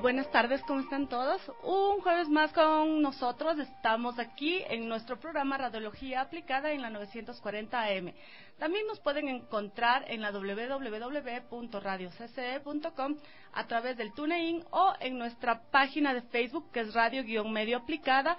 Buenas tardes, ¿cómo están todos? Un jueves más con nosotros, estamos aquí en nuestro programa Radiología Aplicada en la 940 AM. También nos pueden encontrar en la www.radiocce.com a través del TuneIn o en nuestra página de Facebook que es Radio-Medio Aplicada.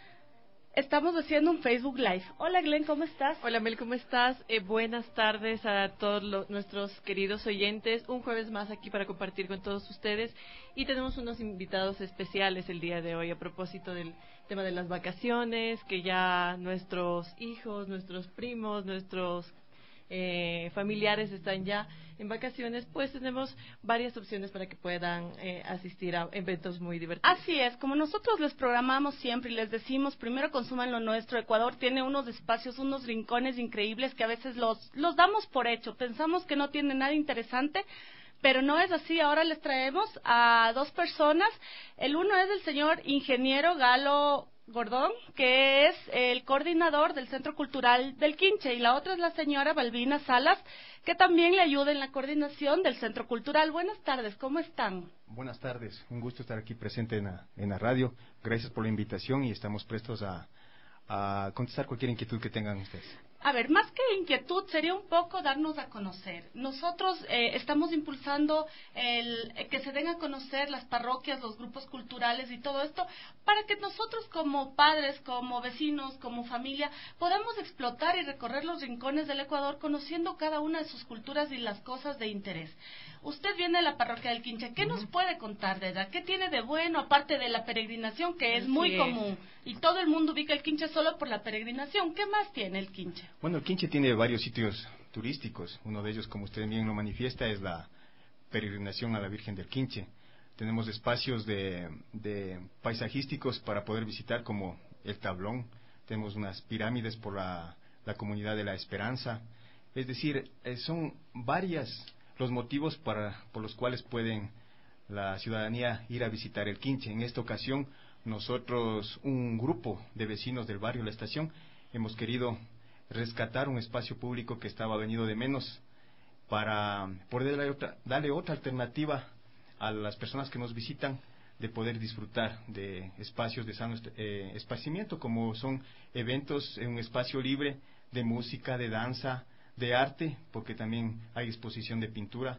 Estamos haciendo un Facebook Live. Hola Glenn, ¿cómo estás? Hola Mel, ¿cómo estás? Buenas tardes a todos nuestros queridos oyentes. Un jueves más aquí para compartir con todos ustedes. Y tenemos unos invitados especiales el día de hoy a propósito del tema de las vacaciones, que ya nuestros hijos, nuestros primos, nuestros familiares están ya en vacaciones, pues tenemos varias opciones para que puedan asistir a eventos muy divertidos. Así es, como nosotros les programamos siempre y les decimos, primero consuman lo nuestro. Ecuador tiene unos espacios, unos rincones increíbles que a veces los damos por hecho, pensamos que no tiene nada interesante, pero no es así. Ahora les traemos a dos personas. El uno es el señor ingeniero Galo Gordón, que es el coordinador del Centro Cultural del Quinche, y la otra es la señora Balbina Salas, que también le ayuda en la coordinación del Centro Cultural. Buenas tardes, ¿cómo están? Buenas tardes, un gusto estar aquí presente en la radio. Gracias por la invitación y estamos prestos a contestar cualquier inquietud que tengan ustedes. A ver, más que inquietud, sería un poco darnos a conocer. Nosotros estamos impulsando que se den a conocer las parroquias, los grupos culturales y todo esto, para que nosotros como padres, como vecinos, como familia, podamos explotar y recorrer los rincones del Ecuador conociendo cada una de sus culturas y las cosas de interés. Usted viene de la parroquia del Quinche, ¿qué nos puede contar de ella? ¿Qué tiene de bueno, aparte de la peregrinación, que es muy común? Y todo el mundo ubica el Quinche solo por la peregrinación. ¿Qué más tiene el Quinche? Bueno, el Quinche tiene varios sitios turísticos. Uno de ellos, como usted bien lo manifiesta, es la peregrinación a la Virgen del Quinche. Tenemos espacios de paisajísticos para poder visitar, como el Tablón. Tenemos unas pirámides por la comunidad de la Esperanza. Es decir, son varias los motivos por los cuales pueden la ciudadanía ir a visitar el Quinche. En esta ocasión, nosotros, un grupo de vecinos del barrio La Estación, hemos querido rescatar un espacio público que estaba venido de menos para poder darle otra alternativa a las personas que nos visitan, de poder disfrutar de espacios de sano esparcimiento, como son eventos en un espacio libre de música, de danza, de arte, porque también hay exposición de pintura,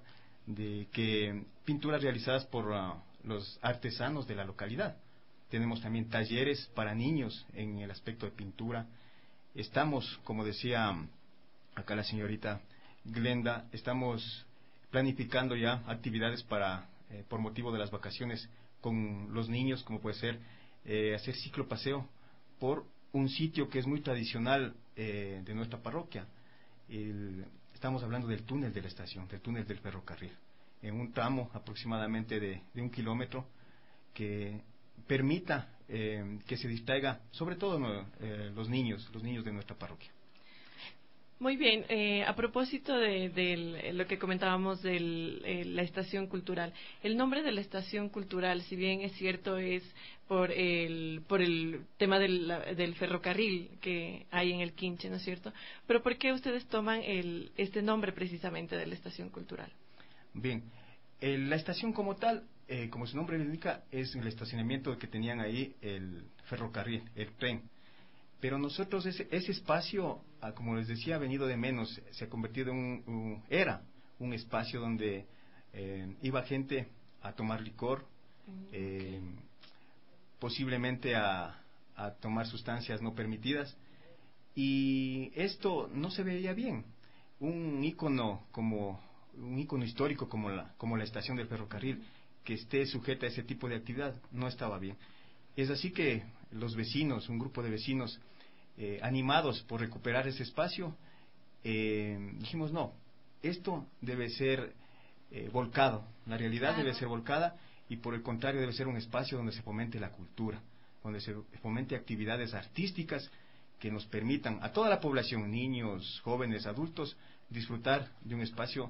pinturas realizadas por los artesanos de la localidad. Tenemos también talleres para niños en el aspecto de pintura. Estamos, como decía acá la señorita Glenda, estamos planificando ya actividades por motivo de las vacaciones con los niños, como puede ser hacer ciclopaseo por un sitio que es muy tradicional de nuestra parroquia. Estamos hablando del túnel de la estación, del túnel del ferrocarril, en un tramo aproximadamente de 1 kilómetro que permita que se distraiga sobre todo los niños de nuestra parroquia. Muy bien, a propósito de lo que comentábamos de la estación cultural, el nombre de la estación cultural, si bien es cierto, es por el tema del ferrocarril que hay en el Quinche, ¿no es cierto? Pero ¿por qué ustedes toman este nombre precisamente de la estación cultural? Bien, la estación como tal, como su nombre le indica, es el estacionamiento que tenían ahí el ferrocarril, el tren. Pero nosotros ese espacio, como les decía, ha venido de menos, se ha convertido en era un espacio donde iba gente a tomar licor, posiblemente a tomar sustancias no permitidas, y esto no se veía bien. Un ícono histórico como la estación del ferrocarril, que esté sujeta a ese tipo de actividad, no estaba bien. Es así que los vecinos, un grupo de vecinos animados por recuperar ese espacio, dijimos no, esto debe ser volcado, la realidad debe ser volcada, y por el contrario debe ser un espacio donde se fomente la cultura, donde se fomente actividades artísticas que nos permitan a toda la población, niños, jóvenes, adultos, disfrutar de un espacio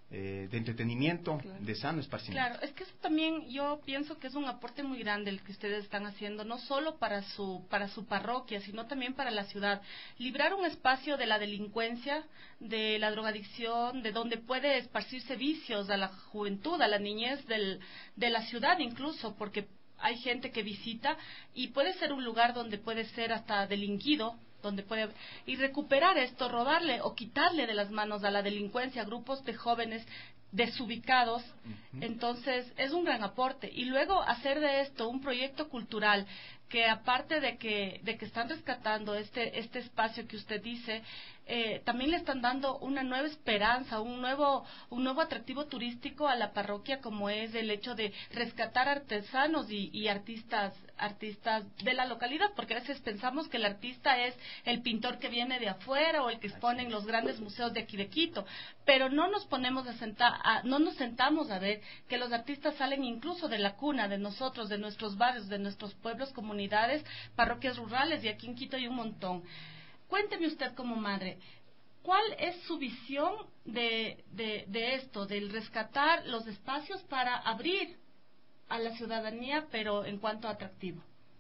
de entretenimiento, claro, de sano esparcimiento. Claro, es que eso también yo pienso que es un aporte muy grande el que ustedes están haciendo, no solo para su parroquia, sino también para la ciudad. Librar un espacio de la delincuencia, de la drogadicción, de donde puede esparcirse vicios a la juventud, a la niñez de la ciudad incluso, porque hay gente que visita y puede ser un lugar donde puede ser hasta delinquido, donde puede, y recuperar esto, robarle o quitarle de las manos a la delincuencia a grupos de jóvenes desubicados. Entonces es un gran aporte, y luego hacer de esto un proyecto cultural que, aparte de que están rescatando este espacio que usted dice, también le están dando una nueva esperanza, un nuevo atractivo turístico a la parroquia, como es el hecho de rescatar artesanos y artistas de la localidad, porque a veces pensamos que el artista es el pintor que viene de afuera o el que expone en los grandes museos de aquí de Quito, pero no nos no nos sentamos a ver que los artistas salen incluso de la cuna de nosotros, de nuestros barrios, de nuestros pueblos, comunidades, parroquias rurales, y aquí en Quito hay un montón. Cuénteme usted como madre, ¿cuál es su visión de esto, del rescatar los espacios para abrir a la ciudadanía, pero en cuanto a atractivo?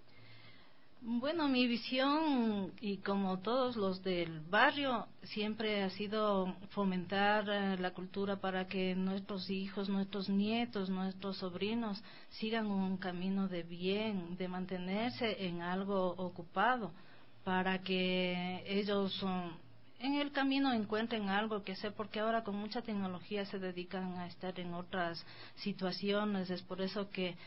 Bueno, mi visión, y como todos los del barrio, siempre ha sido fomentar la cultura para que nuestros hijos, nuestros nietos, nuestros sobrinos sigan un camino de bien, de mantenerse en algo ocupado, para que ellos en el camino encuentren algo que hacer, porque ahora con mucha tecnología se dedican a estar en otras situaciones. Es por eso que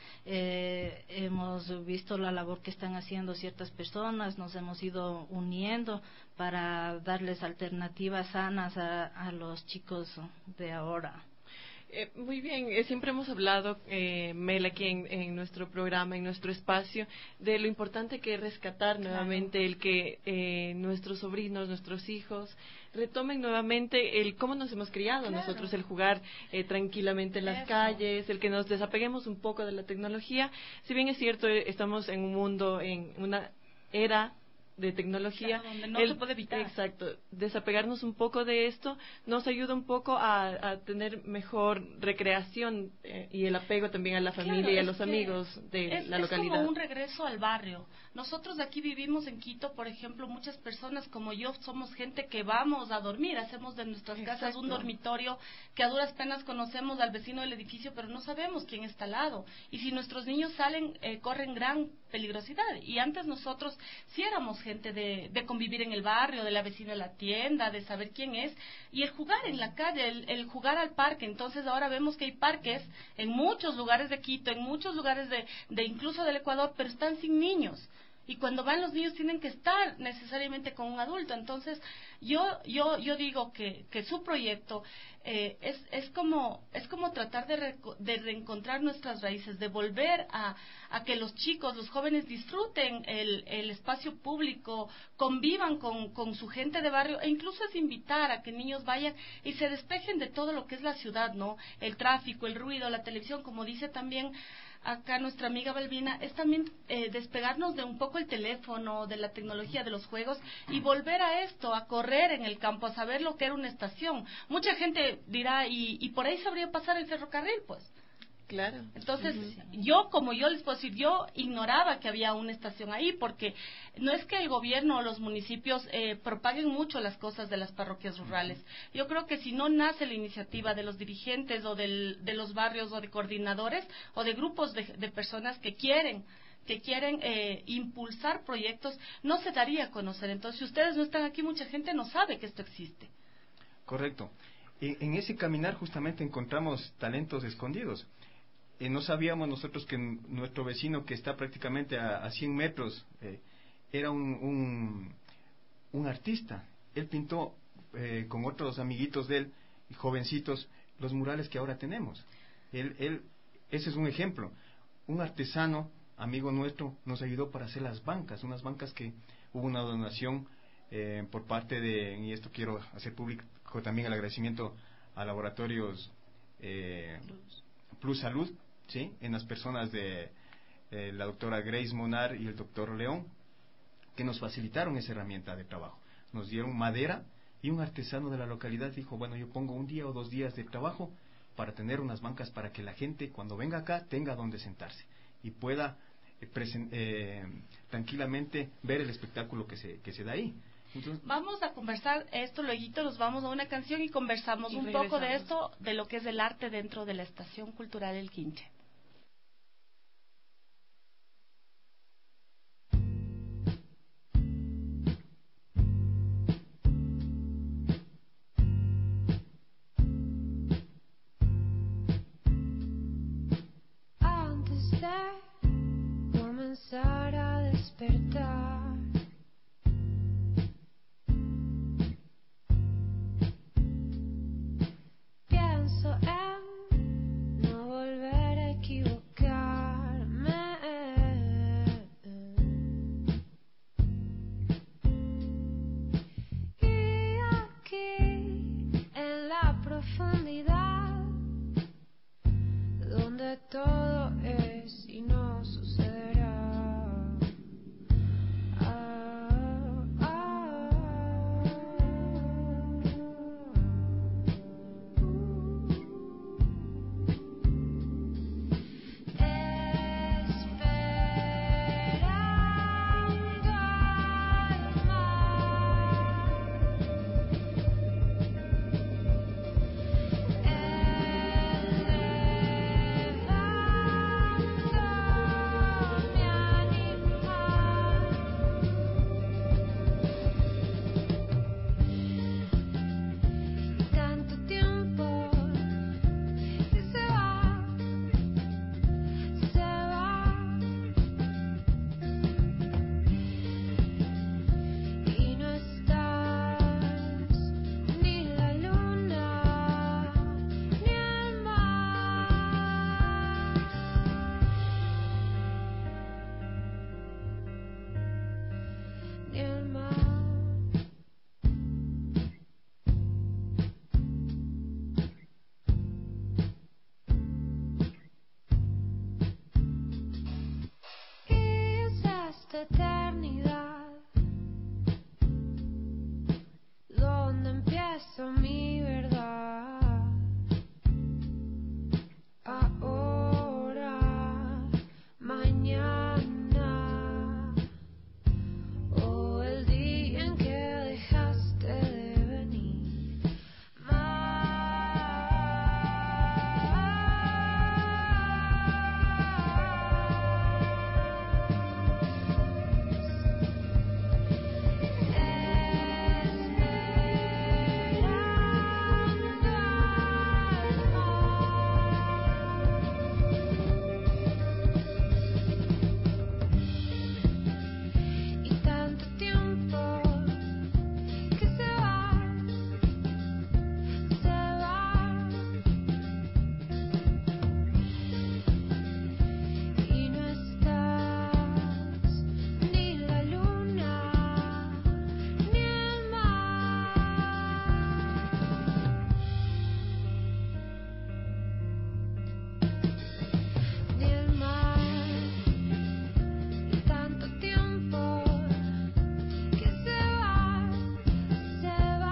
hemos visto la labor que están haciendo ciertas personas, nos hemos ido uniendo para darles alternativas sanas a los chicos de ahora. Muy bien, siempre hemos hablado, Mel, aquí en nuestro programa, en nuestro espacio, de lo importante que es rescatar nuevamente el que nuestros sobrinos, nuestros hijos, retomen nuevamente el cómo nos hemos criado nosotros, el jugar tranquilamente en las calles, el que nos desapeguemos un poco de la tecnología. Si bien es cierto, estamos en un mundo, en una era de tecnología, donde no se puede evitar. Exacto, desapegarnos un poco de esto nos ayuda un poco a tener mejor recreación y el apego también a la familia y a los amigos de la localidad. Es como un regreso al barrio. Nosotros aquí vivimos en Quito, por ejemplo, muchas personas como yo somos gente que vamos a dormir, hacemos de nuestras casas un dormitorio que a duras penas conocemos al vecino del edificio, pero no sabemos quién está al lado. Y si nuestros niños salen, corren gran peligrosidad. Y antes nosotros sí éramos gente de convivir en el barrio, de la vecina de la tienda, de saber quién es, y el jugar en la calle, el jugar al parque. Entonces ahora vemos que hay parques en muchos lugares de Quito, en muchos lugares de incluso del Ecuador, pero están sin niños. Y cuando van los niños tienen que estar necesariamente con un adulto. Entonces yo digo que su proyecto es como tratar de reencontrar nuestras raíces, de volver a que los chicos, los jóvenes disfruten el espacio público, convivan con su gente de barrio, e incluso es invitar a que niños vayan y se despejen de todo lo que es la ciudad, ¿no? El tráfico, el ruido, la televisión, como dice también acá nuestra amiga Balbina, es también despegarnos de un poco el teléfono, de la tecnología, de los juegos, y volver a esto, a correr en el campo, a saber lo que era una estación. Mucha gente dirá, y por ahí sabría pasar el ferrocarril, pues. Claro. Entonces, yo les puedo decir, yo ignoraba que había una estación ahí, porque no es que el gobierno o los municipios propaguen mucho las cosas de las parroquias rurales. Yo creo que si no nace la iniciativa de los dirigentes o de los barrios o de coordinadores o de grupos de personas que quieren impulsar proyectos, no se daría a conocer. Entonces, si ustedes no están aquí, mucha gente no sabe que esto existe. Correcto. En ese caminar justamente encontramos talentos escondidos. No sabíamos nosotros que nuestro vecino, que está prácticamente a 100 metros, era un artista. Él pintó con otros amiguitos de él, jovencitos, los murales que ahora tenemos. Ese es un ejemplo. Un artesano, amigo nuestro, nos ayudó para hacer las bancas, unas bancas que hubo una donación por parte y esto quiero hacer público también el agradecimiento a Laboratorios Plus Salud, ¿sí? En las personas de la doctora Grace Monar y el doctor León, que nos facilitaron esa herramienta de trabajo. Nos dieron madera Y un artesano de la localidad dijo, bueno, yo pongo 1 día o 2 días de trabajo para tener unas bancas para que la gente cuando venga acá tenga donde sentarse y pueda tranquilamente ver el espectáculo que se da ahí. Entonces, vamos a conversar esto luego, nos vamos a una canción y conversamos un poco de esto, de lo que es el arte dentro de la Estación Cultural El Quinche. Antes de comenzar a despertar, pienso en no volver a equivocarme. Y aquí en la profundidad, donde todo es y no sucederá. Eternidad, donde empiezo mi verdad. Ahora, mañana, o el día en que dejaste de venir. Y tanto tiempo que se va, y no estás ni la luna ni el mar, ni el mar. Y tanto tiempo que se va, se va.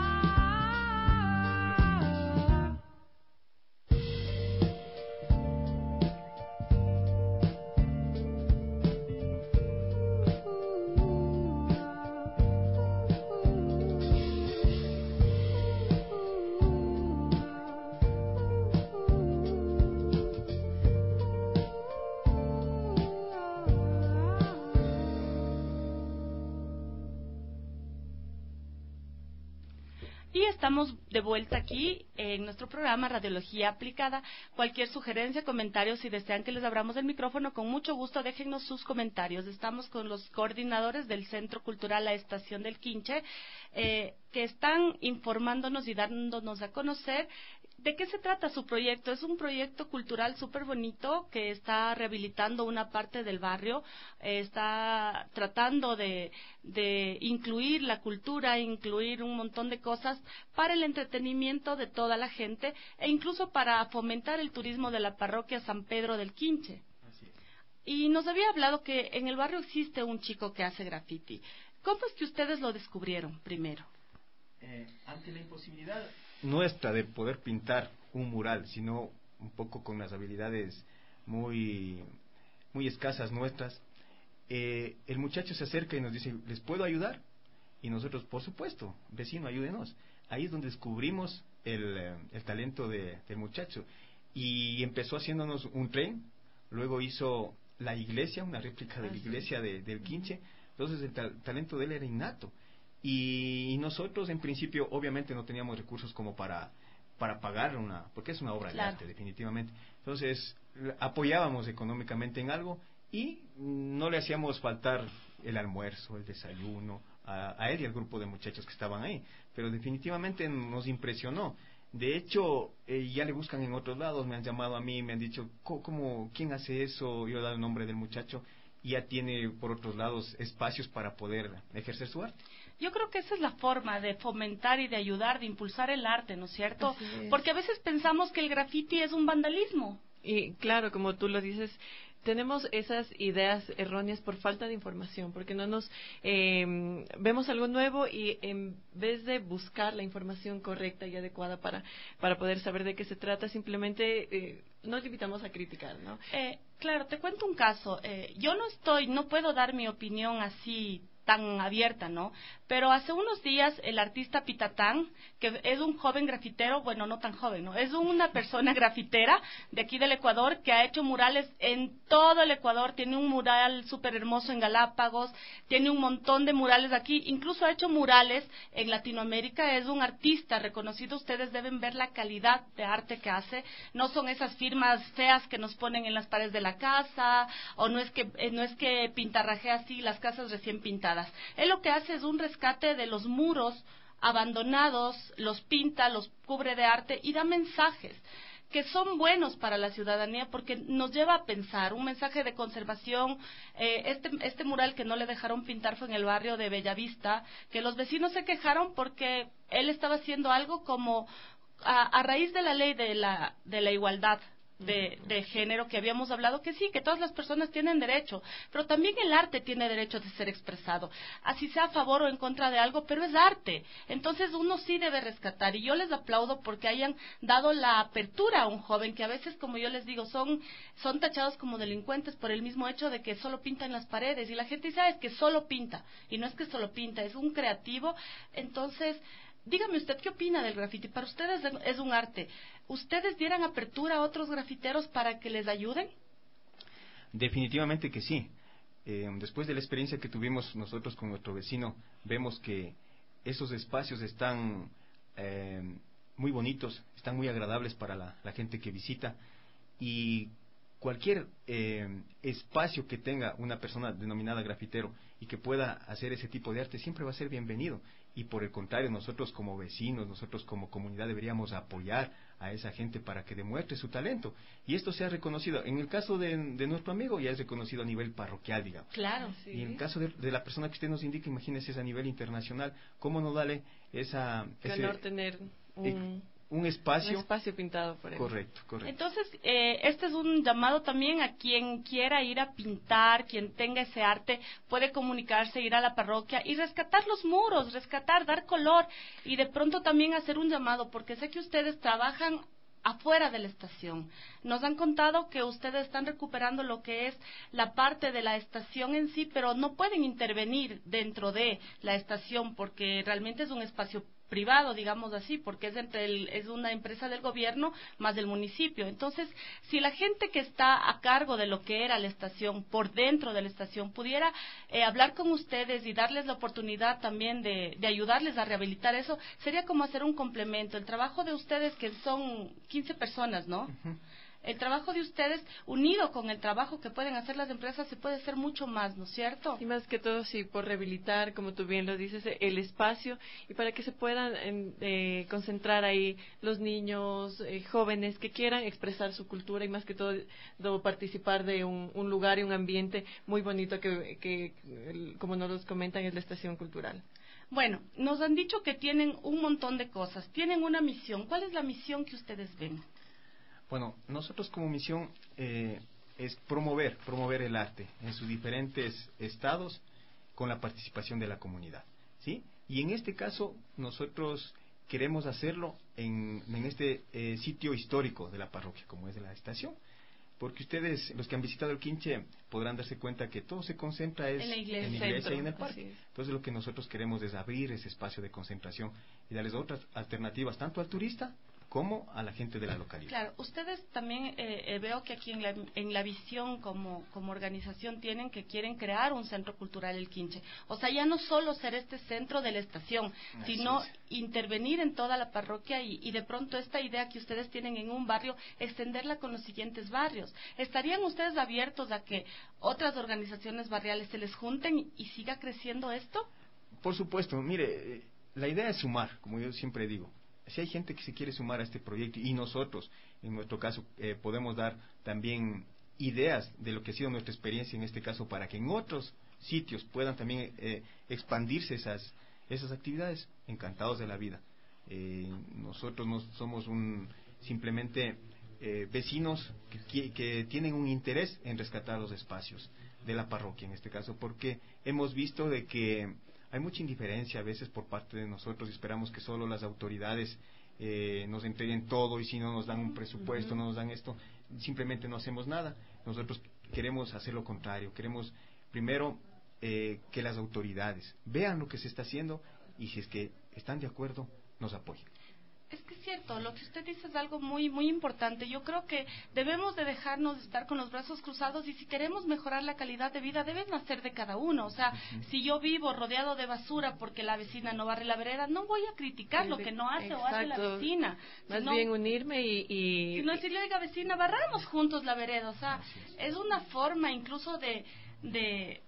Y estamos de vuelta aquí en nuestro programa Radiología Aplicada. Cualquier sugerencia, comentario, si desean que les abramos el micrófono, con mucho gusto déjennos sus comentarios. Estamos con los coordinadores del Centro Cultural La Estación del Quinche, que están informándonos y dándonos a conocer de qué se trata su proyecto. Es un proyecto cultural súper bonito que está rehabilitando una parte del barrio, está tratando de incluir la cultura, incluir un montón de cosas para el entretenimiento de toda la gente e incluso para fomentar el turismo de la parroquia San Pedro del Quinche. así es. Y nos había hablado que en el barrio existe un chico que hace graffiti. ¿Cómo es que ustedes lo descubrieron primero? ante la imposibilidad nuestra de poder pintar un mural, sino un poco con las habilidades muy escasas nuestras, el muchacho se acerca y nos dice, ¿les puedo ayudar? Y nosotros, por supuesto, vecino, ayúdenos. Ahí es donde descubrimos el talento del muchacho. Y empezó haciéndonos un tren, luego hizo la iglesia, una réplica de la iglesia del Quinche. Entonces el talento de él era innato. Y nosotros, en principio, obviamente no teníamos recursos como para pagar porque es una obra de arte, definitivamente. Entonces, apoyábamos económicamente en algo y no le hacíamos faltar el almuerzo, el desayuno, a él y al grupo de muchachos que estaban ahí. Pero definitivamente nos impresionó. De hecho, ya le buscan en otros lados, me han llamado a mí, me han dicho, ¿quién hace eso? Yo he dado el nombre del muchacho y ya tiene por otros lados espacios para poder ejercer su arte. Yo creo que esa es la forma de fomentar y de ayudar, de impulsar el arte, ¿no es cierto? Porque a veces pensamos que el graffiti es un vandalismo. Y claro, como tú lo dices, tenemos esas ideas erróneas por falta de información, porque no nos vemos algo nuevo y en vez de buscar la información correcta y adecuada para poder saber de qué se trata, simplemente nos limitamos a criticar, ¿no? Claro, te cuento un caso. Yo no puedo dar mi opinión así tan abierta, ¿no? Pero hace unos días el artista Pitatán, que es un joven grafitero, bueno, no tan joven, ¿no? Es una persona grafitera de aquí del Ecuador que ha hecho murales en todo el Ecuador, tiene un mural súper hermoso en Galápagos, tiene un montón de murales aquí, incluso ha hecho murales en Latinoamérica, es un artista reconocido, ustedes deben ver la calidad de arte que hace, no son esas firmas feas que nos ponen en las paredes de la casa, o no es que pintarrajea así las casas recién pintadas. Él lo que hace es un rescate de los muros abandonados, los pinta, los cubre de arte y da mensajes que son buenos para la ciudadanía porque nos lleva a pensar, un mensaje de conservación. Este mural que no le dejaron pintar fue en el barrio de Bellavista, que los vecinos se quejaron porque él estaba haciendo algo como a raíz de la ley de la igualdad de género que habíamos hablado, que sí, que todas las personas tienen derecho, pero también el arte tiene derecho de ser expresado, así sea a favor o en contra de algo, pero es arte, entonces uno sí debe rescatar, y yo les aplaudo porque hayan dado la apertura a un joven que a veces, como yo les digo, son tachados como delincuentes por el mismo hecho de que solo pintan las paredes, y la gente dice, es que solo pinta, y no es que solo pinta, es un creativo. Entonces, dígame usted, ¿qué opina del graffiti? Para ustedes es un arte. ¿Ustedes dieran apertura a otros grafiteros para que les ayuden? Definitivamente que sí. Después de la experiencia que tuvimos nosotros con nuestro vecino, vemos que esos espacios están muy bonitos, están muy agradables para la gente que visita, y cualquier espacio que tenga una persona denominada grafitero y que pueda hacer ese tipo de arte siempre va a ser bienvenido. Y por el contrario, nosotros como vecinos, nosotros como comunidad deberíamos apoyar a esa gente para que demuestre su talento. Y esto sea reconocido. En el caso de nuestro amigo ya es reconocido a nivel parroquial, digamos. Claro, sí. Y en el caso de la persona que usted nos indica, imagínese, es a nivel internacional. ¿Cómo no darle ese honor tener un espacio? Un espacio pintado por él. Correcto. Entonces, este es un llamado también a quien quiera ir a pintar, quien tenga ese arte, puede comunicarse, ir a la parroquia y rescatar los muros, dar color, y de pronto también hacer un llamado, porque sé que ustedes trabajan afuera de la estación. Nos han contado que ustedes están recuperando lo que es la parte de la estación en sí, pero no pueden intervenir dentro de la estación porque realmente es un espacio privado, digamos así, porque es una empresa del gobierno más del municipio. Entonces, si la gente que está a cargo de lo que era la estación, por dentro de la estación, pudiera hablar con ustedes y darles la oportunidad también de ayudarles a rehabilitar eso, sería como hacer un complemento. El trabajo de ustedes, que son 15 personas, ¿no? Uh-huh. El trabajo de ustedes, unido con el trabajo que pueden hacer las empresas, se puede hacer mucho más, ¿no es cierto? Y más que todo, sí, por rehabilitar, como tú bien lo dices, el espacio, y para que se puedan concentrar ahí los niños, jóvenes que quieran expresar su cultura, y más que todo participar de un lugar y un ambiente muy bonito que como nos comentan, es la estación cultural. Bueno, nos han dicho que tienen un montón de cosas, tienen una misión. ¿Cuál es la misión que ustedes ven? Bueno, nosotros como misión es promover el arte en sus diferentes estados con la participación de la comunidad, ¿sí? Y en este caso, nosotros queremos hacerlo en este sitio histórico de la parroquia, como es la estación. Porque ustedes, los que han visitado el Quinche, podrán darse cuenta que todo se concentra en la iglesia y en el parque. Entonces lo que nosotros queremos es abrir ese espacio de concentración y darles otras alternativas, tanto al turista como a la gente de la localidad. Claro, ustedes también veo que aquí en la visión como organización tienen que quieren crear un centro cultural el Quinche. O sea, ya no solo ser este centro de la estación, sino intervenir en toda la parroquia y de pronto esta idea que ustedes tienen en un barrio, extenderla con los siguientes barrios. ¿Estarían ustedes abiertos a que otras organizaciones barriales se les junten y siga creciendo esto? Por supuesto, mire, la idea es sumar, como yo siempre digo. Si hay gente que se quiere sumar a este proyecto y nosotros, en nuestro caso, podemos dar también ideas de lo que ha sido nuestra experiencia en este caso para que en otros sitios puedan también expandirse esas actividades, encantados de la vida. Nosotros no somos simplemente vecinos que tienen un interés en rescatar los espacios de la parroquia en este caso, porque hemos visto de que hay mucha indiferencia a veces por parte de nosotros y esperamos que solo las autoridades nos entreguen todo y si no nos dan un presupuesto, no nos dan esto, simplemente no hacemos nada. Nosotros queremos hacer lo contrario, queremos primero que las autoridades vean lo que se está haciendo y si es que están de acuerdo, nos apoyen. Es que es cierto, lo que usted dice es algo muy muy importante. Yo creo que debemos de dejarnos de estar con los brazos cruzados y si queremos mejorar la calidad de vida debe nacer de cada uno. O sea, si yo vivo rodeado de basura porque la vecina no barre la vereda, no voy a criticar lo que no hace o hace la vecina. Más bien unirme y... Si no decirle, oiga vecina, barramos juntos la vereda. O sea, es una forma incluso de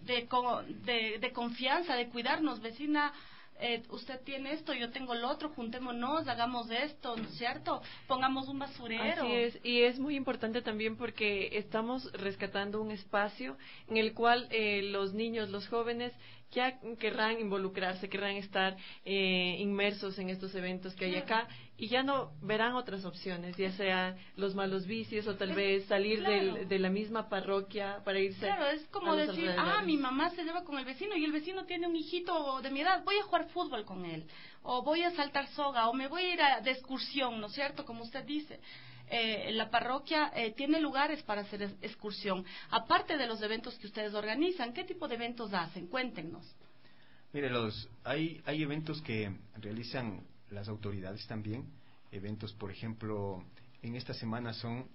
confianza, de cuidarnos, vecina. Usted tiene esto, yo tengo lo otro, juntémonos, hagamos esto, ¿no es cierto? Pongamos un basurero. Así es, y es muy importante también porque estamos rescatando un espacio en el cual los niños, los jóvenes ya querrán involucrarse, querrán estar inmersos en estos eventos que hay acá y ya no verán otras opciones, ya sea los malos vicios o tal vez salir de la misma parroquia para irse. Claro, es como decir, mi mamá se lleva con el vecino y el vecino tiene un hijito de mi edad, voy a jugar fútbol con él, o voy a saltar soga, o me voy a ir de excursión, ¿no es cierto? Como usted dice. La parroquia tiene lugares para hacer excursión. Aparte de los eventos que ustedes organizan, ¿qué tipo de eventos hacen? Cuéntenos. Mire, hay eventos que realizan las autoridades también. Eventos, por ejemplo, en esta semana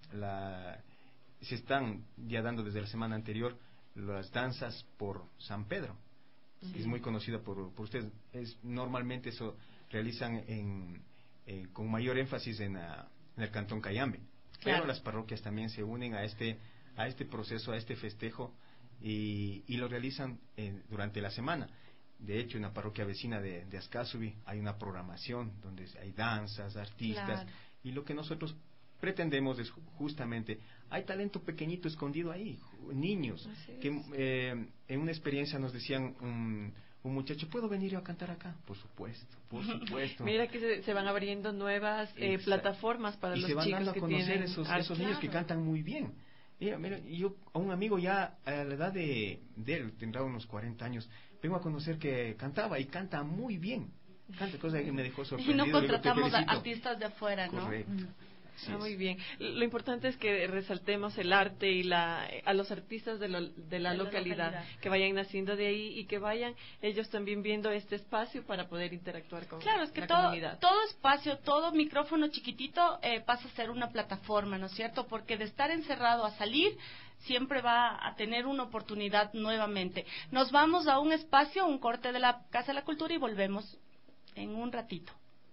se están ya dando desde la semana anterior las danzas por San Pedro. Es muy conocida por ustedes. Normalmente eso realizan con mayor énfasis en el Cantón Cayambe, pero las parroquias también se unen a este proceso, a este festejo y lo realizan durante la semana. De hecho, en la parroquia vecina de Ascasubi hay una programación donde hay danzas, artistas, y lo que nosotros pretendemos es justamente, hay talento pequeñito escondido ahí, niños, que en una experiencia nos decían un muchacho, ¿puedo venir a cantar acá? Por supuesto, por supuesto. Mira que se van abriendo nuevas plataformas para los chicos que tienen. Y se van dando a conocer esos niños que cantan muy bien. Mira, yo a un amigo ya a la edad de él, tendrá unos 40 años, vengo a conocer que cantaba y canta muy bien. Canta, cosa que me dejó sorprendido. Y no contratamos a artistas de afuera, ¿no? Correcto. Muy bien. Lo importante es que resaltemos el arte y a los artistas de la localidad, que vayan naciendo de ahí y que vayan ellos también viendo este espacio para poder interactuar con Claro, es que la comunidad. todo espacio, todo micrófono chiquitito pasa a ser una plataforma, ¿no es cierto? Porque de estar encerrado a salir siempre va a tener una oportunidad nuevamente. Nos vamos a un espacio, un corte de la Casa de la Cultura y volvemos en un ratito.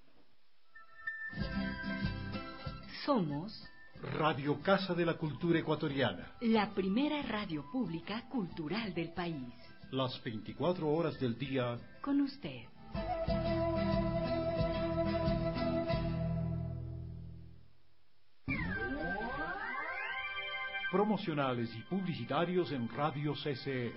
Somos Radio Casa de la Cultura Ecuatoriana, la primera radio pública cultural del país. Las 24 horas del día con usted. Promocionales y publicitarios en Radio CCE.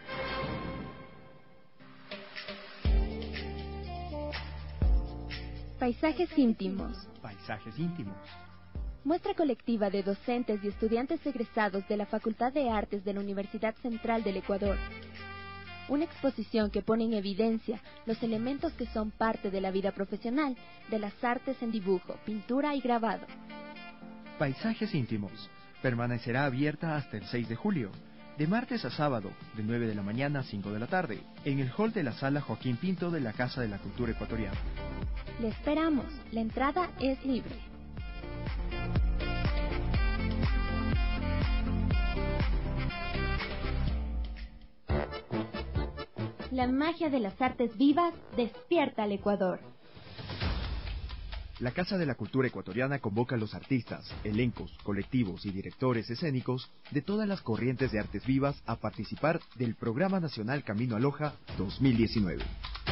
Paisajes íntimos. Paisajes íntimos. Muestra colectiva de docentes y estudiantes egresados de la Facultad de Artes de la Universidad Central del Ecuador. una exposición que pone en evidencia los elementos que son parte de la vida profesional de las artes en dibujo, pintura y grabado. Paisajes íntimos. Permanecerá abierta hasta el 6 de julio, de martes a sábado, de 9 de la mañana a 5 de la tarde, en el hall de la Sala Joaquín Pinto de la Casa de la Cultura Ecuatoriana. Le esperamos. La entrada es libre. La magia de las artes vivas despierta al Ecuador. La Casa de la Cultura Ecuatoriana convoca a los artistas, elencos, colectivos y directores escénicos de todas las corrientes de artes vivas a participar del Programa Nacional Camino a Loja 2019.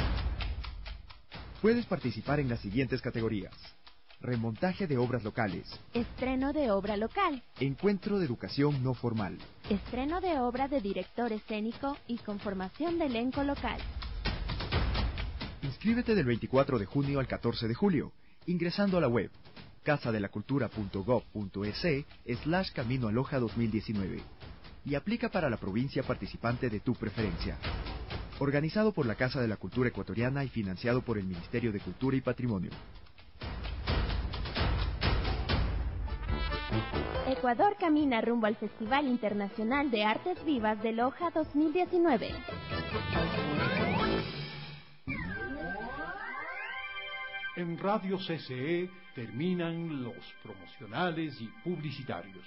Puedes participar en las siguientes categorías: remontaje de obras locales, Estreno de obra local, encuentro de educación no formal, estreno de obra de director escénico y conformación de elenco local. Inscríbete del 24 de junio al 14 de julio, ingresando a la web casadelacultura.gov.es/Camino a Loja 2019 y aplica para la provincia participante de tu preferencia. Organizado por la Casa de la Cultura Ecuatoriana y financiado por el Ministerio de Cultura y Patrimonio. Ecuador camina rumbo al Festival Internacional de Artes Vivas de Loja 2019. En Radio CCE terminan los promocionales y publicitarios.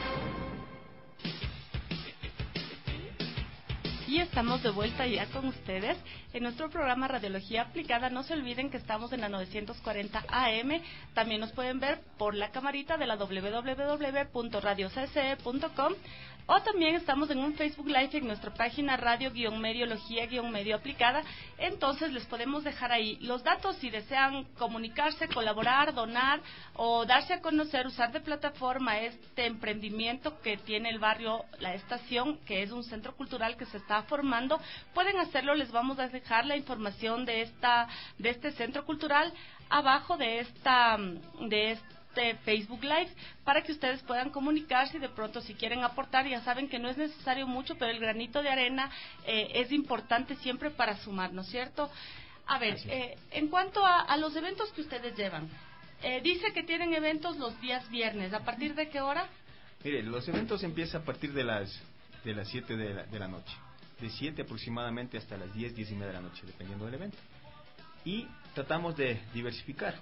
Y estamos de vuelta ya con ustedes en nuestro programa Radiología Aplicada. No se olviden que estamos en la 940 AM. También nos pueden ver por la camarita de la www.radiocce.com. O también estamos en un Facebook Live en nuestra página Radio-Mediología-Medio Aplicada. Entonces les podemos dejar ahí los datos si desean comunicarse, colaborar, donar o darse a conocer, usar de plataforma este emprendimiento que tiene el barrio La Estación, que es un centro cultural que se está formando. Pueden hacerlo, les vamos a dejar la información de este centro cultural abajo de este Facebook Live para que ustedes puedan comunicarse y de pronto si quieren aportar, ya saben que no es necesario mucho, pero el granito de arena es importante siempre para sumar, ¿no es cierto? A ver, en cuanto a los eventos que ustedes llevan, dice que tienen eventos los días viernes, ¿a partir de qué hora? Mire, los eventos empiezan a partir de las 7 de la noche, de 7 aproximadamente hasta las 10, 10 y media de la noche, dependiendo del evento. Y tratamos de diversificar.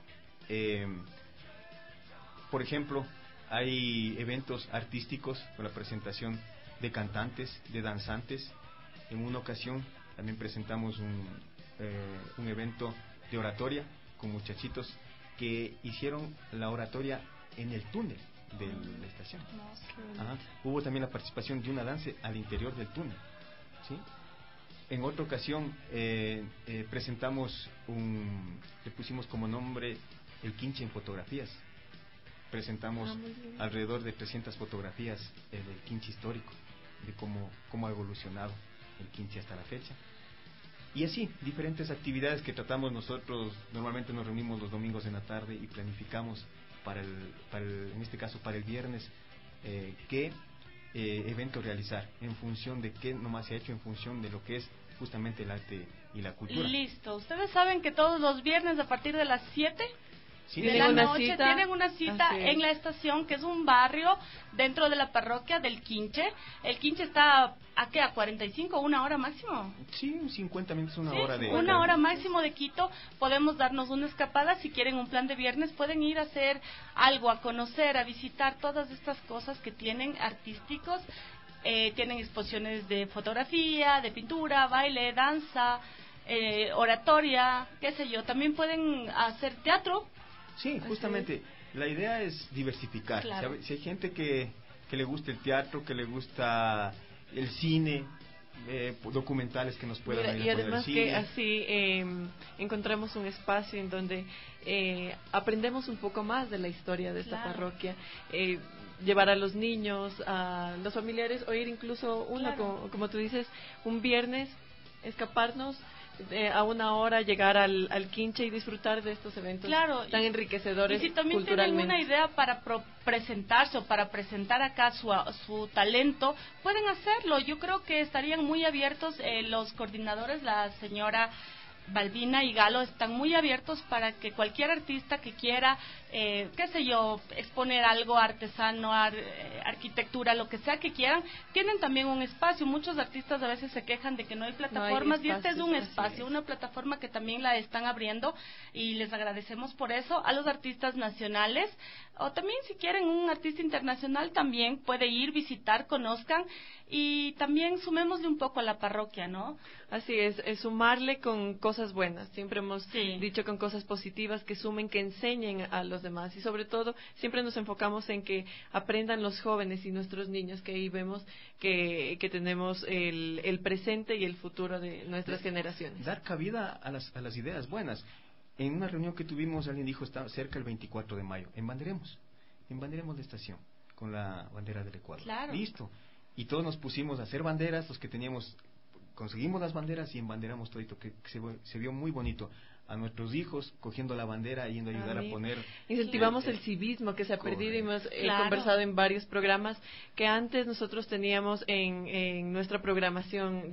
Por ejemplo, hay eventos artísticos con la presentación de cantantes, de danzantes. En una ocasión también presentamos un evento de oratoria con muchachitos que hicieron la oratoria en el túnel de la estación. Ajá. Hubo también la participación de una danza al interior del túnel, ¿sí? En otra ocasión presentamos le pusimos como nombre el Quinche en fotografías. Presentamos alrededor de 300 fotografías del Quinche histórico, de cómo ha evolucionado el Quinche hasta la fecha. Y así, diferentes actividades que tratamos nosotros. Normalmente nos reunimos los domingos en la tarde y planificamos en este caso para el viernes, qué evento realizar, en función de qué nomás se ha hecho, en función de lo que es justamente el arte y la cultura. Listo, ustedes saben que todos los viernes a partir de las 7 Sí, de la noche tienen una cita en la estación, que es un barrio dentro de la parroquia del Quinche. El Quinche está ¿a qué? ¿A 45? ¿Una hora máximo? Sí, 50 minutos, una sí, hora de... una hora máximo de Quito. Podemos darnos una escapada. Si quieren un plan de viernes, pueden ir a hacer algo, a conocer, a visitar todas estas cosas que tienen artísticos. Tienen exposiciones de fotografía, de pintura, baile, danza, oratoria, qué sé yo. También pueden hacer teatro. Sí, justamente, la idea es diversificar. Claro. Si hay gente que le gusta el teatro, que le gusta el cine, documentales que nos puedan y además que así encontramos un espacio en donde aprendemos un poco más de la historia de esta parroquia, llevar a los niños, a los familiares, o ir incluso como tú dices, un viernes, escaparnos, a una hora llegar al Quinche y disfrutar de estos eventos tan enriquecedores y si también culturalmente. tienen una idea para presentarse o para presentar acá su talento, pueden hacerlo. Yo creo que estarían muy abiertos los coordinadores, la señora Balbina y Galo están muy abiertos para que cualquier artista que quiera, exponer algo artesano, arquitectura, lo que sea que quieran, tienen también un espacio. Muchos artistas a veces se quejan de que no hay plataformas, y este es un espacio, una plataforma que también la están abriendo y les agradecemos por eso. A los artistas nacionales, o también si quieren un artista internacional, también puede ir, visitar, conozcan, y también sumémosle un poco a la parroquia, ¿no? Así es sumarle con cosas buenas. Siempre hemos dicho con cosas positivas que sumen, que enseñen a los demás, y sobre todo siempre nos enfocamos en que aprendan los jóvenes y nuestros niños, que ahí vemos que tenemos el presente y el futuro de nuestras generaciones. Dar cabida a las ideas buenas. En una reunión que tuvimos, alguien dijo, está cerca el 24 de mayo, embanderemos la estación con la bandera del Ecuador. Claro. Listo. Y todos nos pusimos a hacer banderas, los que teníamos, conseguimos las banderas y embanderamos todito, que se vio muy bonito. A nuestros hijos cogiendo la bandera, yendo a ayudar a poner. Incentivamos el civismo que se ha perdido, y hemos conversado en varios programas que antes nosotros teníamos en nuestra programación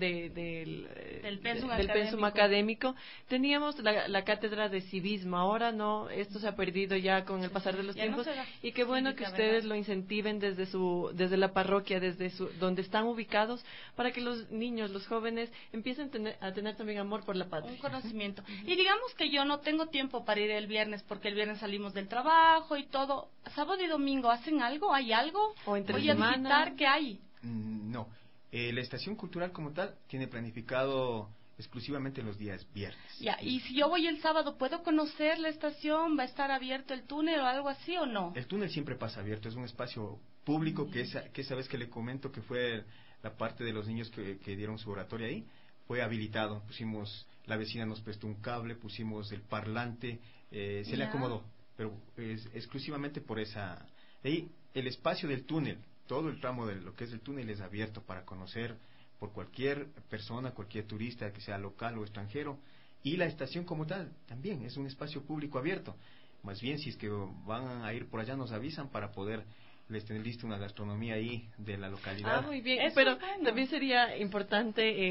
del pensum académico. Teníamos la cátedra de civismo. Ahora no, esto se ha perdido ya con el pasar de los tiempos, y qué bueno que ustedes lo incentiven desde la parroquia, desde donde están ubicados, para que los niños, los jóvenes empiecen a tener también amor por la patria. Un conocimiento. Y digamos que yo no tengo tiempo para ir el viernes, porque el viernes salimos del trabajo y todo. Sábado y domingo, ¿hacen algo? ¿Hay algo? ¿O entre voy semana? A visitar? ¿Qué hay? No. La estación cultural como tal tiene planificado exclusivamente los días viernes. Ya, y si yo voy el sábado, ¿puedo conocer la estación? ¿Va a estar abierto el túnel o algo así o no? El túnel siempre pasa abierto, es un espacio público que esa vez que le comento que fue la parte de los niños que dieron su oratoria ahí, fue habilitado. Pusimos, la vecina nos prestó un cable, pusimos el parlante, se le acomodó, pero exclusivamente por esa. Ahí el espacio del túnel, todo el tramo de lo que es el túnel es abierto para conocer por cualquier persona, cualquier turista, que sea local o extranjero, y la estación como tal también es un espacio público abierto. Más bien, si es que van a ir por allá, nos avisan para poder les tener listo una gastronomía ahí de la localidad. Muy bien, pero también sería importante,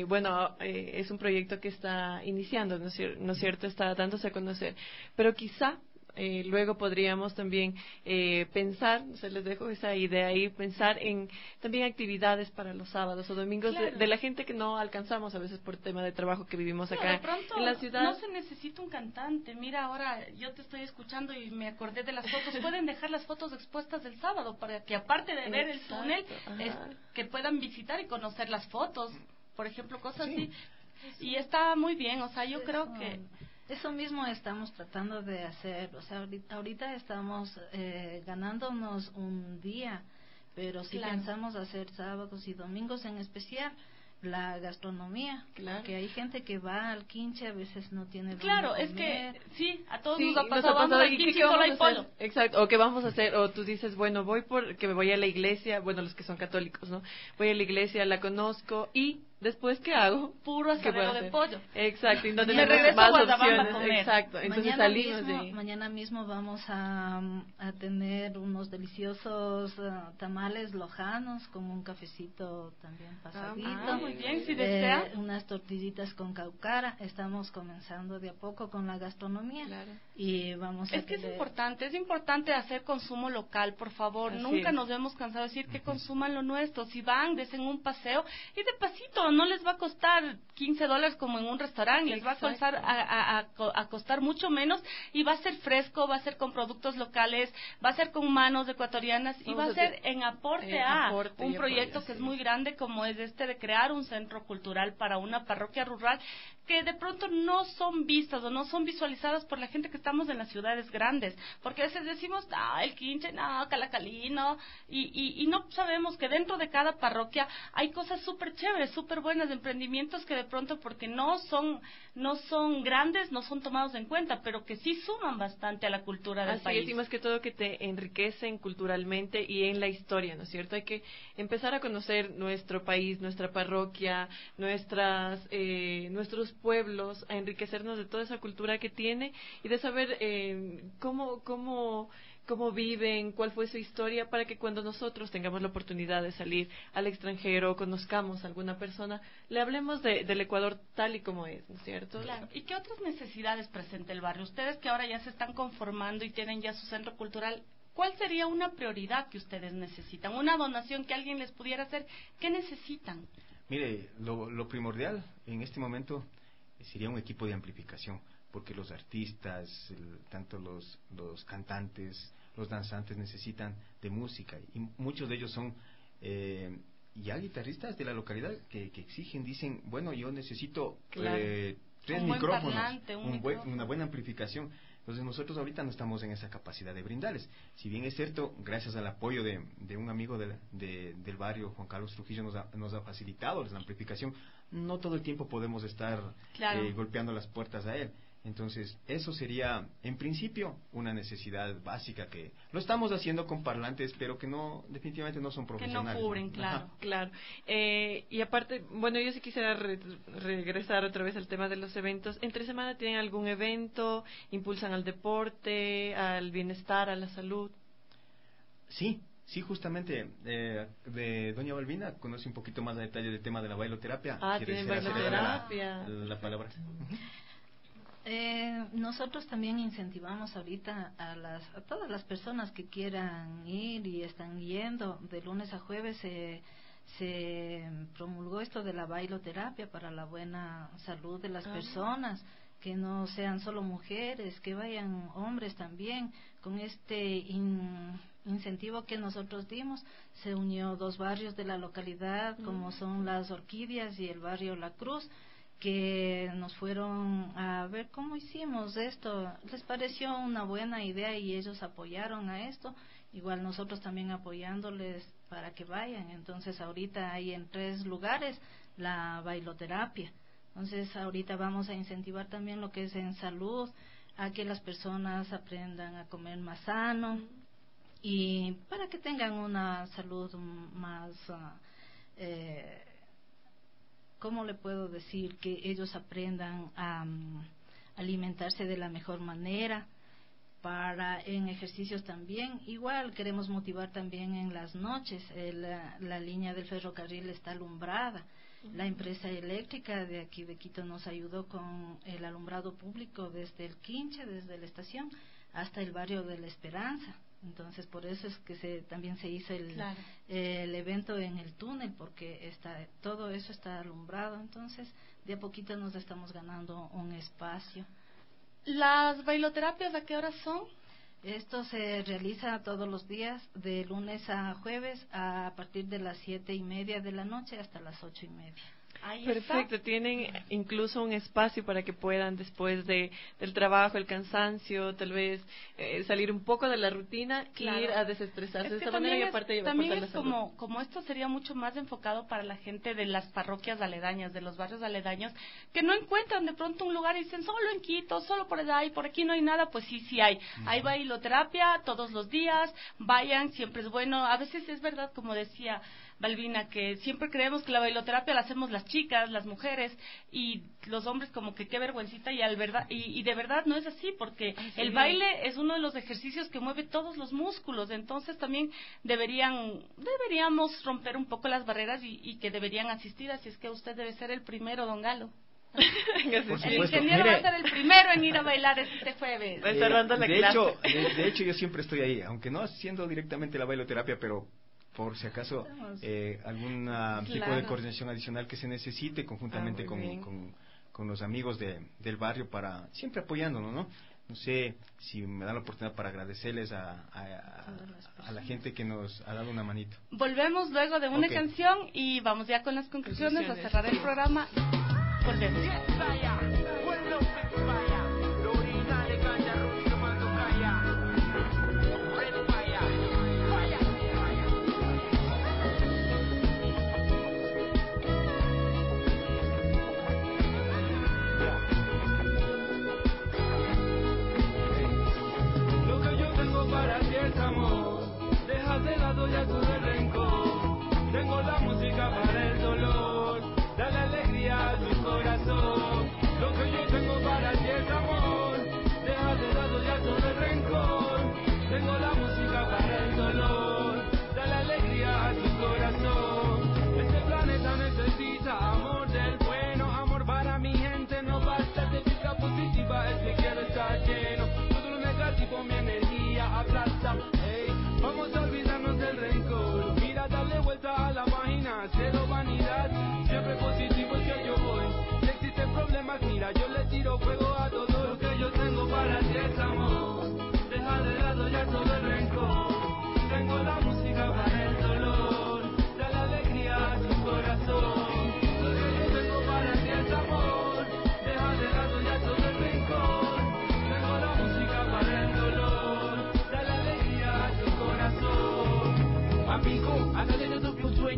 es un proyecto que está iniciando, ¿no es cierto? Está dándose a conocer, pero quizá luego podríamos también pensar, les dejo esa idea ahí, pensar en también actividades para los sábados o domingos de la gente que no alcanzamos a veces por tema de trabajo que vivimos acá en la ciudad. No se necesita un cantante. Mira, ahora yo te estoy escuchando y me acordé de las fotos. Pueden dejar las fotos expuestas del sábado para que, aparte de ver el túnel, que puedan visitar y conocer las fotos, por ejemplo, cosas así. Y está muy bien, o sea, yo creo que eso mismo estamos tratando de hacer. O sea, ahorita estamos ganándonos un día, pero si pensamos hacer sábados y domingos, en especial la gastronomía, que hay gente que va al Quinche, a veces no tiene dónde comer. Es que a todos nos ha pasado, vamos al Quinche y solo hay pollo. Exacto, o que vamos a hacer, o tú dices, bueno, que me voy a la iglesia, bueno, los que son católicos, ¿no? Voy a la iglesia, la conozco, y ¿después qué hago? Puro asadero de pollo. Exacto, y no tenemos más opciones. Exacto, entonces mañana mismo vamos a tener unos deliciosos tamales lojanos con un cafecito también pasadito. Muy bien, si desea. Unas tortillitas con caucara. Estamos comenzando de a poco con la gastronomía. Y vamos a es importante hacer consumo local, por favor. Nunca nos hemos cansado de decir que consuman lo nuestro. Si van, desen un paseo y de pasito, no les va a costar $15 como en un restaurante, les va a costar a costar mucho menos, y va a ser fresco, va a ser con productos locales, va a ser con manos ecuatorianas, y va a ser en aporte a un proyecto que es muy grande, como es de crear un centro cultural para una parroquia rural, que de pronto no son vistas o no son visualizadas por la gente que estamos en las ciudades grandes, porque a veces decimos, el Quinche, Calacalí, y no sabemos que dentro de cada parroquia hay cosas súper chéveres, súper súper buenas, emprendimientos que de pronto, porque no son grandes, no son tomados en cuenta, pero que sí suman bastante a la cultura del país. Así es, y más que todo que te enriquecen culturalmente y en la historia, ¿no es cierto? Hay que empezar a conocer nuestro país, nuestra parroquia, nuestros pueblos, a enriquecernos de toda esa cultura que tiene y de saber cómo viven, cuál fue su historia, para que cuando nosotros tengamos la oportunidad de salir al extranjero, conozcamos a alguna persona, le hablemos del Ecuador tal y como es, ¿no es cierto? Claro. ¿Y qué otras necesidades presenta el barrio? Ustedes que ahora ya se están conformando y tienen ya su centro cultural, ¿cuál sería una prioridad que ustedes necesitan? Una donación que alguien les pudiera hacer, ¿qué necesitan? Mire, lo primordial en este momento sería un equipo de amplificación, porque los artistas, tanto los cantantes, los danzantes necesitan de música, y muchos de ellos son ya guitarristas de la localidad que exigen, dicen, bueno, yo necesito tres micrófonos, una buena amplificación. Entonces nosotros ahorita no estamos en esa capacidad de brindarles. Si bien es cierto, gracias al apoyo de un amigo del barrio, Juan Carlos Trujillo, nos ha facilitado la amplificación, no todo el tiempo podemos estar golpeando las puertas a él. Entonces, eso sería, en principio, una necesidad básica, que lo estamos haciendo con parlantes, pero que definitivamente no son profesionales. Que no cubren, claro. Claro. Y aparte, bueno, yo sí quisiera regresar otra vez al tema de los eventos. ¿Entre semana tienen algún evento? ¿Impulsan al deporte, al bienestar, a la salud? Sí, justamente, de doña Balbina conoce un poquito más a detalle del tema de la bailoterapia. ¿Tienen bailoterapia? La palabra. Nosotros también incentivamos ahorita a todas las personas que quieran ir y están yendo. De lunes a jueves se promulgó esto de la bailoterapia para la buena salud de las personas, que no sean solo mujeres, que vayan hombres también. Con este incentivo que nosotros dimos, se unió 2 barrios de la localidad, como son las Orquídeas y el barrio La Cruz, que nos fueron a ver cómo hicimos esto. Les pareció una buena idea y ellos apoyaron a esto, igual nosotros también apoyándoles para que vayan. Entonces ahorita hay en 3 lugares la bailoterapia. Entonces ahorita vamos a incentivar también lo que es en salud, a que las personas aprendan a comer más sano y para que tengan una salud más ¿cómo le puedo decir? Que ellos aprendan a alimentarse de la mejor manera, en ejercicios también. Igual queremos motivar también en las noches. La línea del ferrocarril está alumbrada. La empresa eléctrica de aquí de Quito nos ayudó con el alumbrado público desde el Quinche, desde la estación, hasta el barrio de La Esperanza. Entonces, por eso es que también se hizo el evento en el túnel, porque todo eso está alumbrado. Entonces, de a poquito nos estamos ganando un espacio. ¿Las bailoterapias a qué horas son? Esto se realiza todos los días, de lunes a jueves, a partir de las 7:30 de la noche hasta las 8:30. Perfecto, tienen incluso un espacio para que puedan, después del trabajo, el cansancio, tal vez salir un poco de la rutina, ir a desestresarse de esa manera, y aparte también es como esto sería mucho más enfocado para la gente de las parroquias aledañas, de los barrios aledaños, que no encuentran de pronto un lugar y dicen, solo en Quito, solo por allá y por aquí no hay nada. Pues sí hay. Hay bailoterapia todos los días, vayan, siempre es bueno. A veces es verdad, como decía Balbina, que siempre creemos que la bailoterapia la hacemos las chicas, las mujeres, y los hombres como que qué vergüencita, y de verdad no es así, porque el baile es uno de los ejercicios que mueve todos los músculos. Entonces también deberíamos romper un poco las barreras y que deberían asistir. Así es que usted debe ser el primero, don Galo. El ingeniero va a ser el primero en ir a bailar este jueves. De hecho, yo siempre estoy ahí, aunque no haciendo directamente la bailoterapia, pero por si acaso algún tipo de coordinación adicional que se necesite, conjuntamente con los amigos del barrio, para siempre apoyándonos, ¿no? No sé si me dan la oportunidad para agradecerles a la gente que nos ha dado una manito. Volvemos luego de una canción y vamos ya con las conclusiones a cerrar el programa. Volvemos.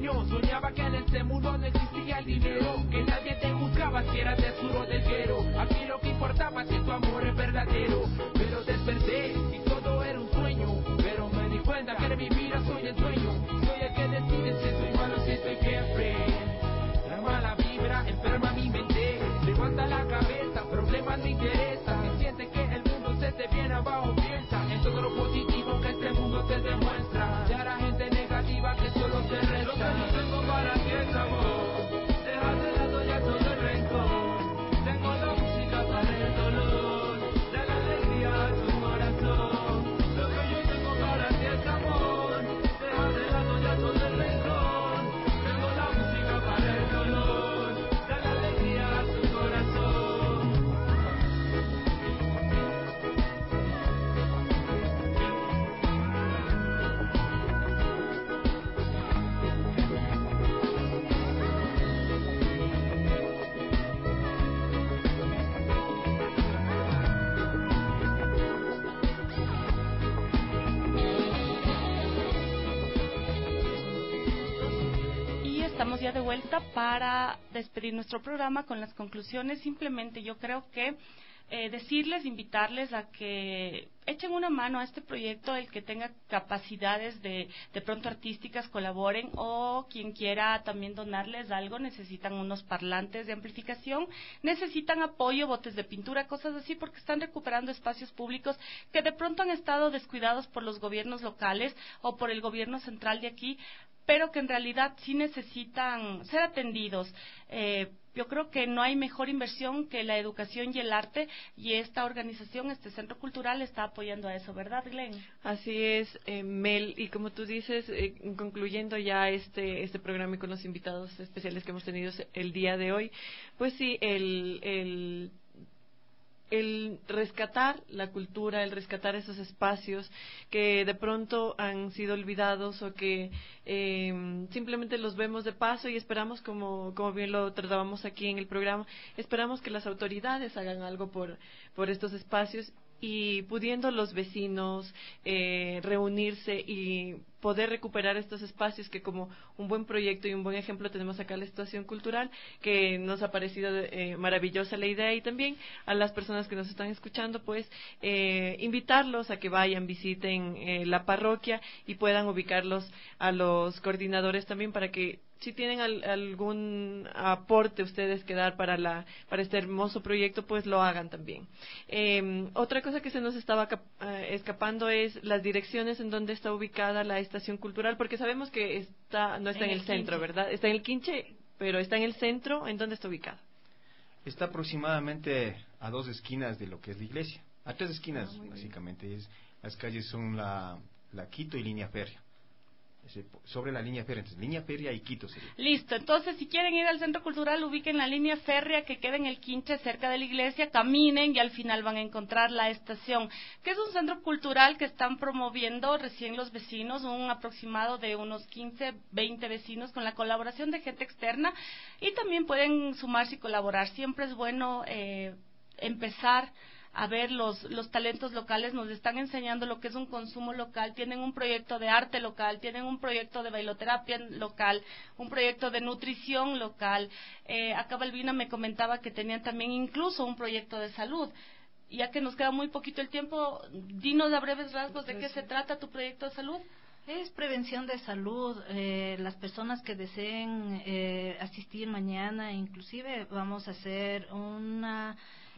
sueño. Soñaba que en este mundo no existía el dinero, que nadie te juzgaba si eras de sur o del guero. Aquí lo que importaba es si tu amor es verdadero. Pero desperté y todo era un sueño, pero me di cuenta que de mi vida soy el dueño. Soy el que decide si estoy malo, si estoy carefree. La mala vibra enferma mi mente, levanta la cabeza, problemas me interesan. Si sientes que el mundo se te viene abajo, piensa en todo lo positivo que este mundo te demuestra. Ya la gente negativa que solo te resta. Lo que yo tengo para ti es amor, deja de lado ya todo el rencor. Tengo la música para el dolor, da la alegría a tu corazón. Lo que yo tengo para ti es amor, deja de lado ya todo el rencor. Tengo la música para el dolor, da la alegría a tu corazón. Y estamos ya de vuelta para despedir nuestro programa con las conclusiones. Simplemente yo creo que decirles, invitarles a que echen una mano a este proyecto, el que tenga capacidades de pronto artísticas colaboren, o quien quiera también donarles algo. Necesitan unos parlantes de amplificación, necesitan apoyo, botes de pintura, cosas así, porque están recuperando espacios públicos que de pronto han estado descuidados por los gobiernos locales o por el gobierno central de aquí, pero que en realidad sí necesitan ser atendidos. Yo creo que no hay mejor inversión que la educación y el arte, y esta organización, este centro cultural, está apoyando a eso, ¿verdad, Glenn? Así es, Mel, y como tú dices, concluyendo ya este programa y con los invitados especiales que hemos tenido el día de hoy, pues sí, el rescatar la cultura, el rescatar esos espacios que de pronto han sido olvidados o que simplemente los vemos de paso, y esperamos, como bien lo tratábamos aquí en el programa, esperamos que las autoridades hagan algo por estos espacios, y pudiendo los vecinos reunirse y poder recuperar estos espacios, que como un buen proyecto y un buen ejemplo tenemos acá la Estación Cultural, que nos ha parecido maravillosa la idea, y también a las personas que nos están escuchando, pues invitarlos a que vayan, visiten la parroquia y puedan ubicarlos a los coordinadores también, para que si tienen algún aporte ustedes que dar para este hermoso proyecto, pues lo hagan también. Otra cosa que se nos estaba escapando es las direcciones en donde está ubicada la Estación Cultural, porque sabemos que no está en el centro, ¿verdad? Está en el Quinche, pero está en el centro. ¿En dónde está ubicada? Está aproximadamente a 2 esquinas de lo que es la iglesia, a 3 esquinas básicamente. Las calles son la Quito y Línea Férrea. Sobre la línea férrea, entonces línea férrea y Quito sería. Listo, entonces si quieren ir al centro cultural, ubiquen la línea férrea que queda en el Quinche, cerca de la iglesia, caminen y al final van a encontrar la estación, que es un centro cultural que están promoviendo recién los vecinos, un aproximado de unos 15, 20 vecinos, con la colaboración de gente externa, y también pueden sumarse y colaborar. Siempre es bueno empezar a ver los talentos locales. Nos están enseñando lo que es un consumo local, tienen un proyecto de arte local, tienen un proyecto de bailoterapia local, un proyecto de nutrición local. Acá Balbina me comentaba que tenían también incluso un proyecto de salud. Ya que nos queda muy poquito el tiempo, dinos a breves rasgos de qué se trata tu proyecto de salud. Es prevención de salud. Las personas que deseen asistir mañana, inclusive vamos a hacer una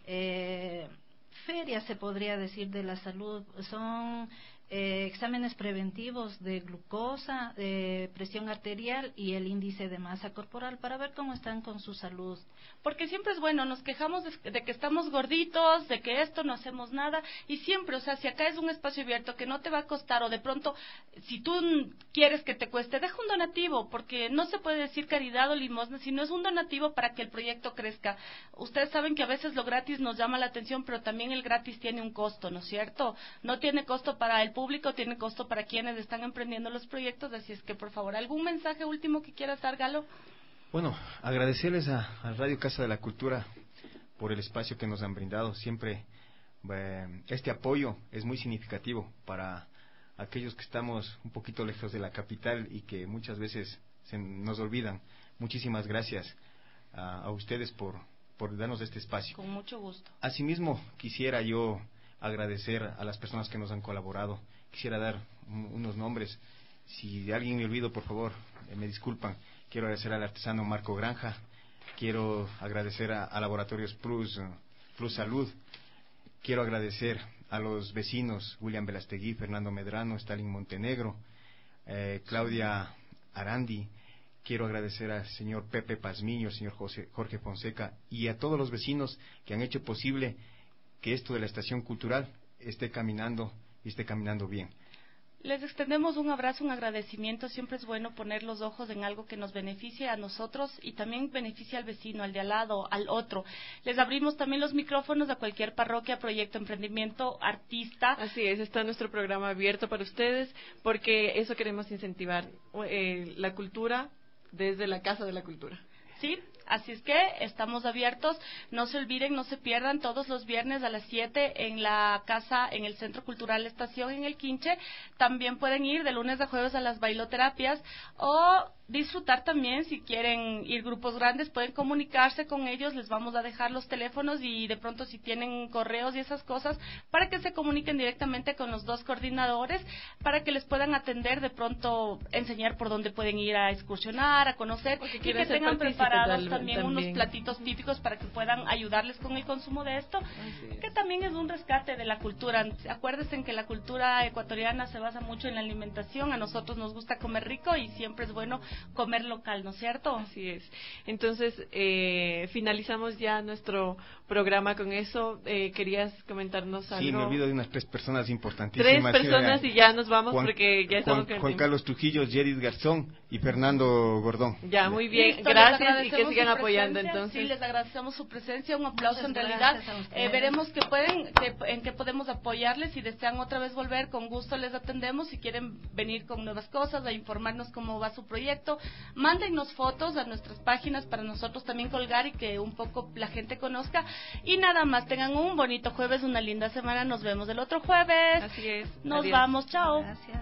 feria, se podría decir, de la salud. Son exámenes preventivos de glucosa, de presión arterial y el índice de masa corporal, para ver cómo están con su salud. Porque siempre es bueno, nos quejamos de que estamos gorditos, de que esto no hacemos nada, y siempre, o sea, si acá es un espacio abierto que no te va a costar, o de pronto, si tú quieres que te cueste, deja un donativo, porque no se puede decir caridad o limosna, sino es un donativo para que el proyecto crezca. Ustedes saben que a veces lo gratis nos llama la atención, pero también el gratis tiene un costo, ¿no es cierto? No tiene costo para el público, tiene costo para quienes están emprendiendo los proyectos, así es que, por favor, ¿algún mensaje último que quieras dar, Galo? Bueno, agradecerles a Radio Casa de la Cultura por el espacio que nos han brindado. Siempre este apoyo es muy significativo para aquellos que estamos un poquito lejos de la capital y que muchas veces nos olvidan. Muchísimas gracias a ustedes por darnos este espacio. Con mucho gusto. Asimismo, quisiera yo agradecer a las personas que nos han colaborado. Quisiera dar unos nombres. Si de alguien me olvido, por favor, me disculpan. Quiero agradecer al artesano Marco Granja. Quiero agradecer a Laboratorios Plus Salud. Quiero agradecer a los vecinos William Velastegui, Fernando Medrano, Stalin Montenegro, Claudia Arandi. Quiero agradecer al señor Pepe Pazmiño, al señor Jorge Fonseca y a todos los vecinos que han hecho posible que esto de la estación cultural esté caminando y esté caminando bien. Les extendemos un abrazo, un agradecimiento. Siempre es bueno poner los ojos en algo que nos beneficie a nosotros y también beneficie al vecino, al de al lado, al otro. Les abrimos también los micrófonos a cualquier parroquia, proyecto, emprendimiento, artista. Así es, está nuestro programa abierto para ustedes porque eso queremos incentivar, la cultura desde la Casa de la Cultura. Sí, así es que estamos abiertos. No se olviden, no se pierdan todos los viernes a las 7 en la casa, en el Centro Cultural Estación, en el Quinche. También pueden ir de lunes a jueves a las bailoterapias o disfrutar también, si quieren ir grupos grandes, pueden comunicarse con ellos, les vamos a dejar los teléfonos y de pronto si tienen correos y esas cosas, para que se comuniquen directamente con los dos coordinadores, para que les puedan atender, de pronto enseñar por dónde pueden ir a excursionar, a conocer, y que tengan preparados también unos platitos típicos para que puedan ayudarles con el consumo de esto, que también es un rescate de la cultura. Acuérdense que la cultura ecuatoriana se basa mucho en la alimentación, a nosotros nos gusta comer rico y siempre es bueno comer local, ¿no es cierto? Así es. Entonces, finalizamos ya nuestro programa con eso. ¿Querías comentarnos algo? Sí, me olvido de unas 3 personas importantísimas. 3 personas y ya nos vamos porque ya estamos con el Juan tiempo. Carlos Trujillo, Yeris Garzón y Fernando Gordón. Ya, muy bien. Listo, gracias y que sigan apoyando entonces. Sí, les agradecemos su presencia, un aplauso. En realidad. Veremos en qué podemos apoyarles. Si desean otra vez volver, con gusto les atendemos. Si quieren venir con nuevas cosas, a informarnos cómo va su proyecto, mándennos fotos a nuestras páginas para nosotros también colgar y que un poco la gente conozca. Y nada más, tengan un bonito jueves, una linda semana. Nos vemos el otro jueves. Así es. Nos Adiós. vamos, chao. Gracias.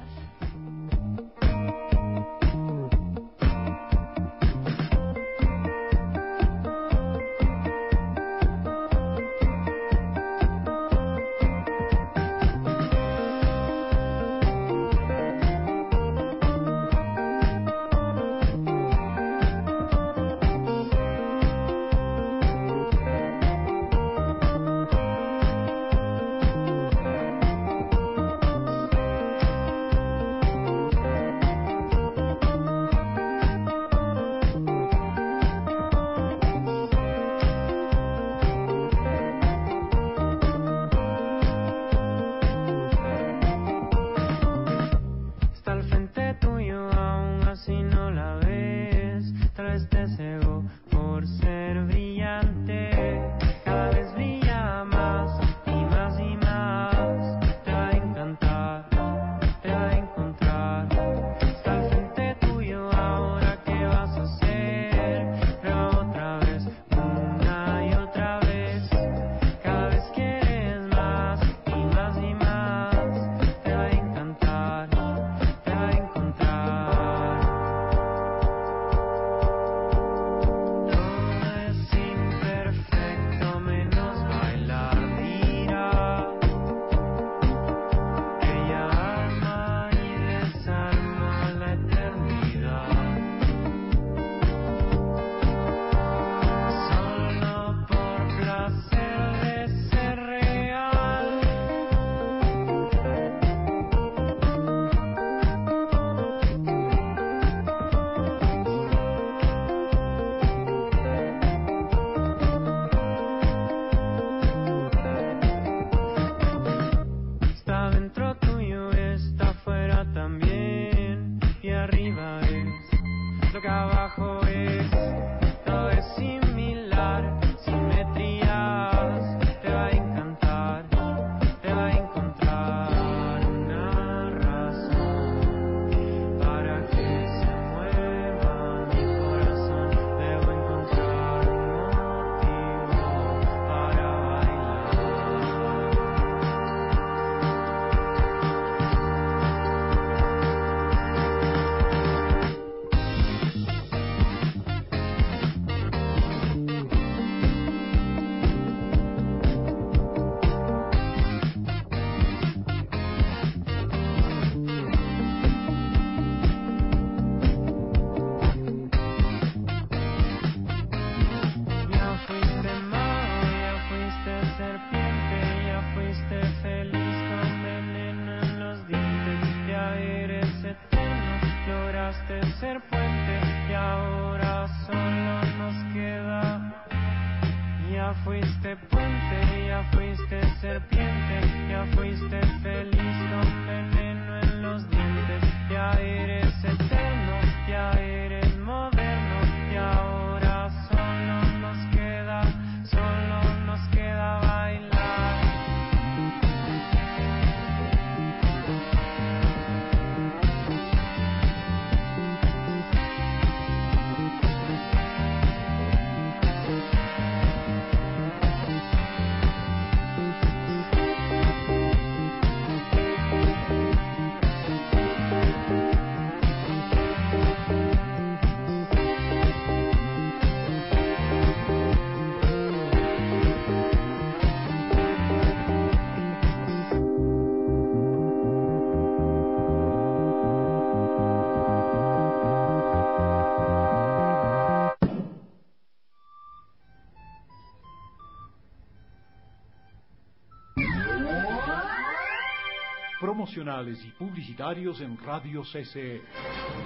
promocionales y publicitarios en Radio CCE.